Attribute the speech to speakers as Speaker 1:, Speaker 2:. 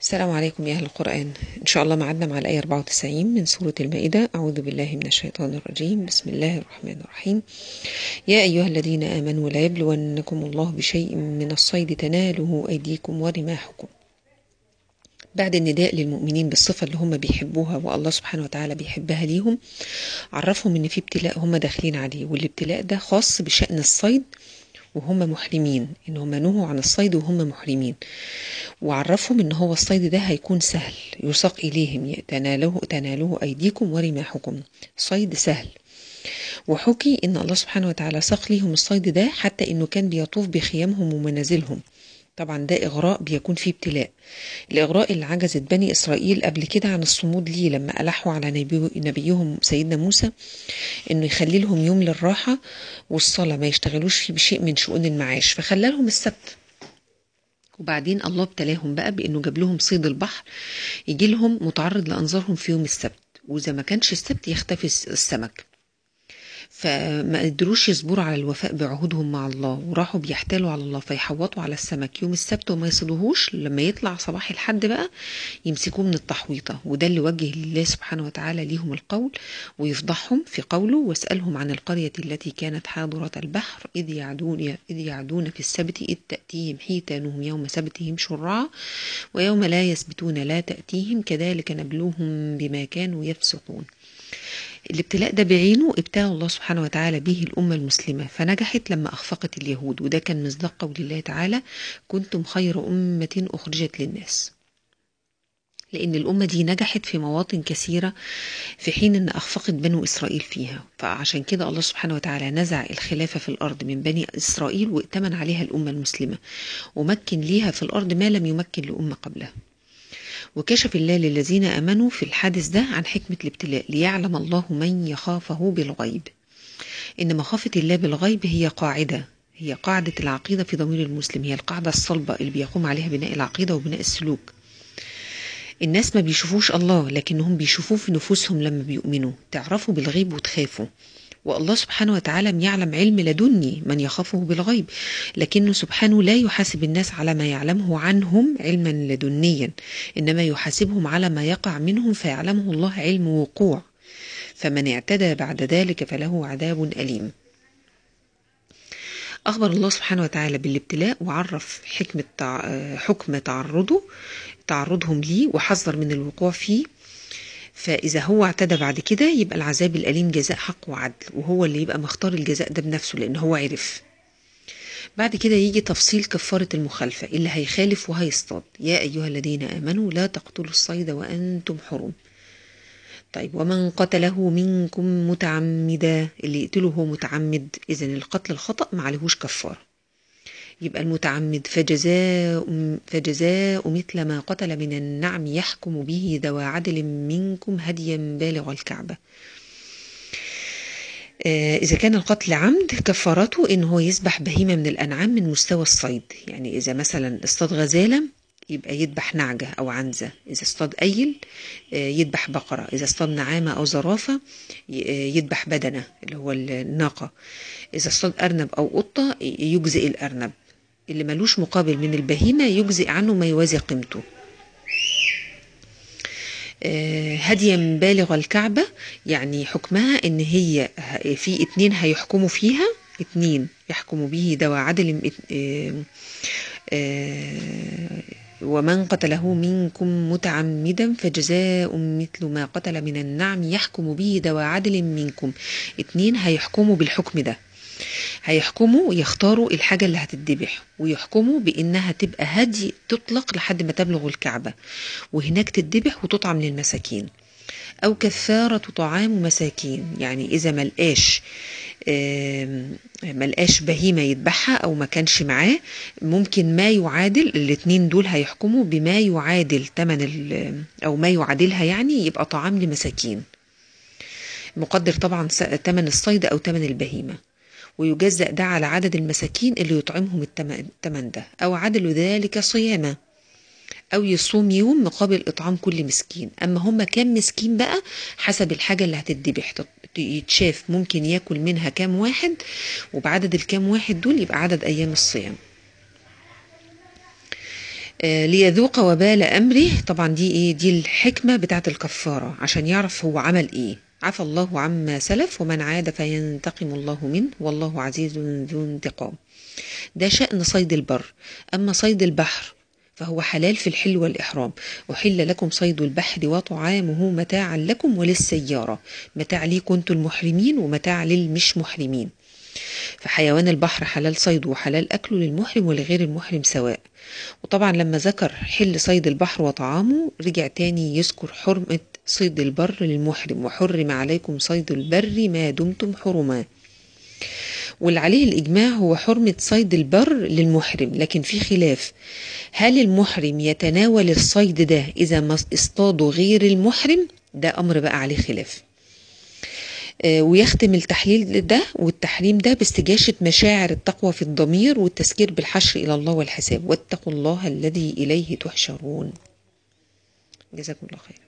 Speaker 1: السلام عليكم يا أهل القرآن. إن شاء الله معدنا مع الآية 94 من سورة المائدة. أعوذ بالله من الشيطان الرجيم. بسم الله الرحمن الرحيم. يا أيها الذين آمنوا لا يبلونكم الله بشيء من الصيد تناله أيديكم ورماحكم. بعد النداء للمؤمنين بالصفة اللي هم بيحبوها والله سبحانه وتعالى بيحبها ليهم، عرفهم إن في ابتلاء هم داخلين عليه، والابتلاء ده خاص بشأن الصيد وهم محرمين، إن هم نهوا عن الصيد وهم محرمين، وعرفهم ان هو الصيد ده هيكون سهل يساق اليهم، تناله ايديكم ورماحكم، صيد سهل. وحكي ان الله سبحانه وتعالى ساق ليهم الصيد ده حتى انه كان بيطوف بخيامهم ومنازلهم. طبعا ده اغراء بيكون فيه ابتلاء، الاغراء اللي عجزت بني اسرائيل قبل كده عن الصمود ليه لما الحوا على نبيهم سيدنا موسى انه يخلي لهم يوم للراحه والصلاه ما يشتغلوش فيه بشيء من شؤون المعاش، فخلى لهم السبت. وبعدين الله ابتلاهم بقى بانه جاب لهم صيد البحر يجي لهم متعرض لانظارهم في يوم السبت، واذا ما كانش السبت يختفي السمك، فما قدروش يصبروا على الوفاء بعهودهم مع الله، وراحوا بيحتالوا على الله فيحوطوا على السمك يوم السبت وما يصيدوهوش. لما يطلع صباح الحد بقى يمسكوه من التحويطة، وده اللي وجه لله سبحانه وتعالى ليهم القول ويفضحهم في قوله: واسألهم عن القرية التي كانت حاضرة البحر إذ يعدون في السبت إذ تأتيهم حيتانهم يوم سبتهم شرعا ويوم لا يسبتون لا تأتيهم كذلك نبلوهم بما كانوا يفسقون. الابتلاء ده بعينه ابتلى الله سبحانه وتعالى به الأمة المسلمة فنجحت لما أخفقت اليهود، وده كان مصداق قول الله تعالى: كنتم خير أمة أخرجت للناس. لأن الأمة دي نجحت في مواطن كثيرة في حين أن أخفقت بنو إسرائيل فيها، فعشان كده الله سبحانه وتعالى نزع الخلافة في الأرض من بني إسرائيل وائتمن عليها الأمة المسلمة، ومكن ليها في الأرض ما لم يمكن لأمة قبلها. وكشف الله للذين آمنوا في الحادث ده عن حكمة الابتلاء ليعلم الله من يخافه بالغيب. إن مخافة الله بالغيب هي قاعدة العقيدة في ضمير المسلم، هي القاعدة الصلبة اللي بيقوم عليها بناء العقيدة وبناء السلوك. الناس ما بيشوفوش الله لكنهم بيشوفوه في نفوسهم لما بيؤمنوا، تعرفوا بالغيب وتخافوا. والله سبحانه وتعالى يعلم علم لدني من يخافه بالغيب، لكنه سبحانه لا يحاسب الناس على ما يعلمه عنهم علما لدنيا، إنما يحاسبهم على ما يقع منهم فيعلمه الله علم وقوع، فمن اعتدى بعد ذلك فله عذاب أليم. أخبر الله سبحانه وتعالى بالابتلاء وعرف حكم تعرضهم ليه وحذر من الوقوع فيه، فإذا هو اعتدى بعد كده يبقى العذاب الأليم جزاء حق وعدل، وهو اللي يبقى مختار الجزاء ده بنفسه لأن هو عرف. بعد كده يجي تفصيل كفارة المخالفة اللي هيخالف وهيصطاد: يا أيها الذين آمنوا لا تقتلوا الصيد وأنتم حرم. طيب ومن قتله منكم متعمدا، اللي يقتله هو متعمد، إذن القتل الخطأ ما عليهوش كفارة، يبقى المتعمد فجزاء مثل ما قتل من النعم يحكم به ذوى عدل منكم هديا بالغ الكعبة. إذا كان القتل عمد كفارته إن هو يذبح بهيمة من الأنعام من مستوى الصيد، يعني إذا مثلا اصطاد غزالة يبقى يذبح نعجة أو عنزة، إذا اصطاد أيل يذبح بقرة، إذا اصطاد نعامة أو زرافة يذبح بدنة اللي هو الناقة، إذا اصطاد أرنب أو قطة يجزئ الأرنب، اللي ملوش مقابل من البهيمة يجزئ عنه ما يوازي قيمته. هديا بالغ الكعبة يعني حكمها ان هي في اتنين هيحكموا فيها، اتنين يحكموا به ذوى عدل. ومن قتله منكم متعمدا فجزاء مثل ما قتل من النعم يحكم به ذوى عدل منكم. اتنين هيحكموا بالحكم ده، هيحكموا يختاروا الحاجة اللي هتتذبح ويحكموا بإنها تبقى هدي تطلق لحد ما تبلغ الكعبة، وهناك تتذبح وتطعم للمساكين، أو كفارة طعام مساكين، يعني إذا ملقاش بهيمة يذبحها أو ما كانش معاه ممكن ما يعادل، الاتنين دول هيحكموا بما يعادل أو ما يعادلها، يعني يبقى طعام لمساكين مقدر طبعا تمن الصيد أو تمن البهيمة، ويجزأ ده على عدد المساكين اللي يطعمهم التمن ده، أو عدل ذلك صيامة، أو يصوم يوم مقابل إطعام كل مسكين. أما هم كام مسكين بقى حسب الحاجة اللي هتتذبح يتشاف ممكن ياكل منها كام واحد، وبعدد الكام واحد دول يبقى عدد أيام الصيام. ليذوق وبال أمره. طبعا دي إيه؟ دي الحكمة بتاعت الكفارة، عشان يعرف هو عمل إيه. عفى الله عما سلف ومن عاد فينتقم الله منه والله عزيز ذو انتقام. ده شأن صيد البر. أما صيد البحر فهو حلال في الحل والإحرام. أحل لكم صيد البحر وطعامه متاعا لكم وللسيارة. متاع ليكم انتم المحرمين ومتاع للمش محرمين. فحيوان البحر حلال صيده وحلال أكله للمحرم ولغير المحرم سواء. وطبعا لما ذكر حل صيد البحر وطعامه رجع تاني يذكر حرمة صيد البر للمحرم، وحرم عليكم صيد البر ما دمتم حرما. واللي عليه الإجماع هو حرمة صيد البر للمحرم، لكن في خلاف، هل المحرم يتناول الصيد ده إذا ما اصطاده غير المحرم؟ ده أمر بقى عليه خلاف. ويختم التحليل ده والتحريم ده باستجاشة مشاعر التقوى في الضمير والتذكير بالحشر إلى الله والحساب، واتقوا الله الذي إليه تحشرون. جزاكم الله خير.